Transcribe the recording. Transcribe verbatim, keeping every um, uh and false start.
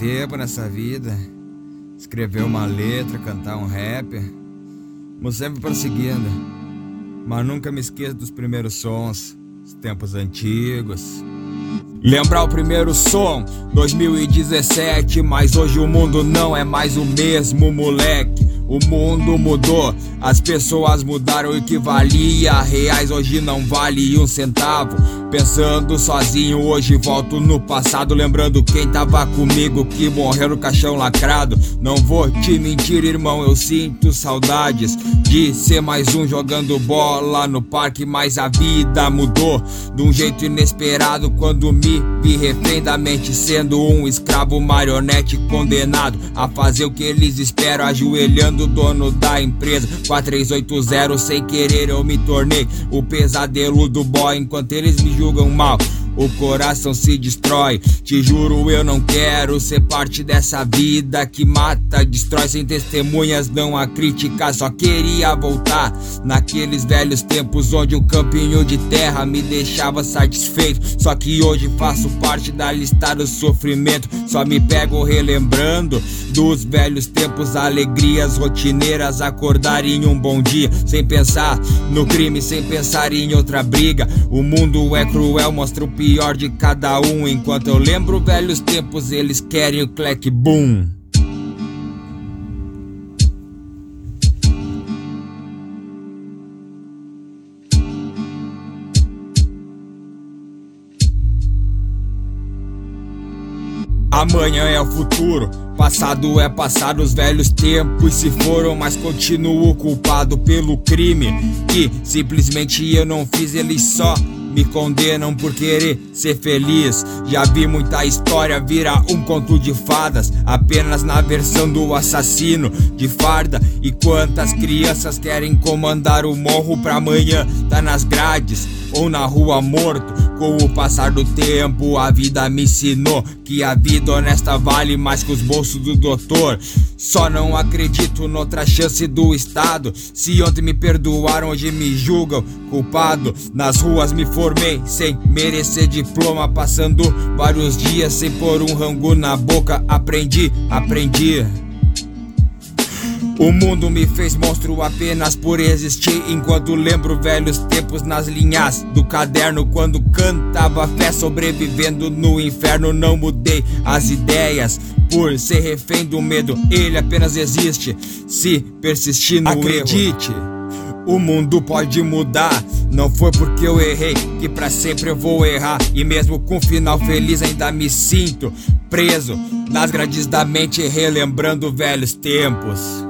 tempo nessa vida, escrever uma letra, cantar um rap, mas sempre prosseguindo. Mas nunca me esqueço dos primeiros sons, os tempos antigos. Lembrar o primeiro som, dois mil e dezessete, mas hoje o mundo não é mais o mesmo, moleque. O mundo mudou, as pessoas mudaram, o que valia reais hoje não vale um centavo. Pensando sozinho, hoje volto no passado, lembrando quem tava comigo que morreu no caixão lacrado. Não vou te mentir, irmão, eu sinto saudades de ser mais um jogando bola no parque, mas a vida mudou de um jeito inesperado quando me vi refém da mente, sendo um escravo marionete condenado a fazer o que eles esperam, ajoelhando o dono da empresa. Quatro três oito zero, sem querer eu me tornei o pesadelo do boy, enquanto eles me julgam mal, o coração se destrói. Te juro, eu não quero ser parte dessa vida que mata, destrói. Sem testemunhas, não há crítica, só queria voltar naqueles velhos tempos onde o campinho de terra me deixava satisfeito. Só que hoje faço parte da lista do sofrimento, só me pego relembrando dos velhos tempos, alegrias rotineiras, acordar em um bom dia sem pensar no crime, sem pensar em outra briga. O mundo é cruel, mostra o pior de cada um, enquanto eu lembro velhos tempos, eles querem o clack boom. Amanhã é o futuro, passado é passado, os velhos tempos se foram, mas continuo culpado pelo crime que simplesmente eu não fiz. Eles só me condenam por querer ser feliz. Já vi muita história virar um conto de fadas, apenas na versão do assassino de farda. E quantas crianças querem comandar o morro pra amanhã tá nas grades ou na rua morto. Com o passar do tempo, a vida me ensinou que a vida honesta vale mais que os bolsos do doutor. Só não acredito noutra chance do Estado. Se ontem me perdoaram, hoje me julgam culpado. Nas ruas me formei sem merecer diploma, passando vários dias sem pôr um rango na boca. Aprendi, aprendi. O mundo me fez monstro apenas por existir, enquanto lembro velhos tempos nas linhas do caderno, quando cantava fé sobrevivendo no inferno. Não mudei as ideias por ser refém do medo, ele apenas existe se persistir no Acredite, erro. O mundo pode mudar, não foi porque eu errei que pra sempre eu vou errar. E mesmo com um final feliz ainda me sinto preso nas grades da mente, relembrando velhos tempos.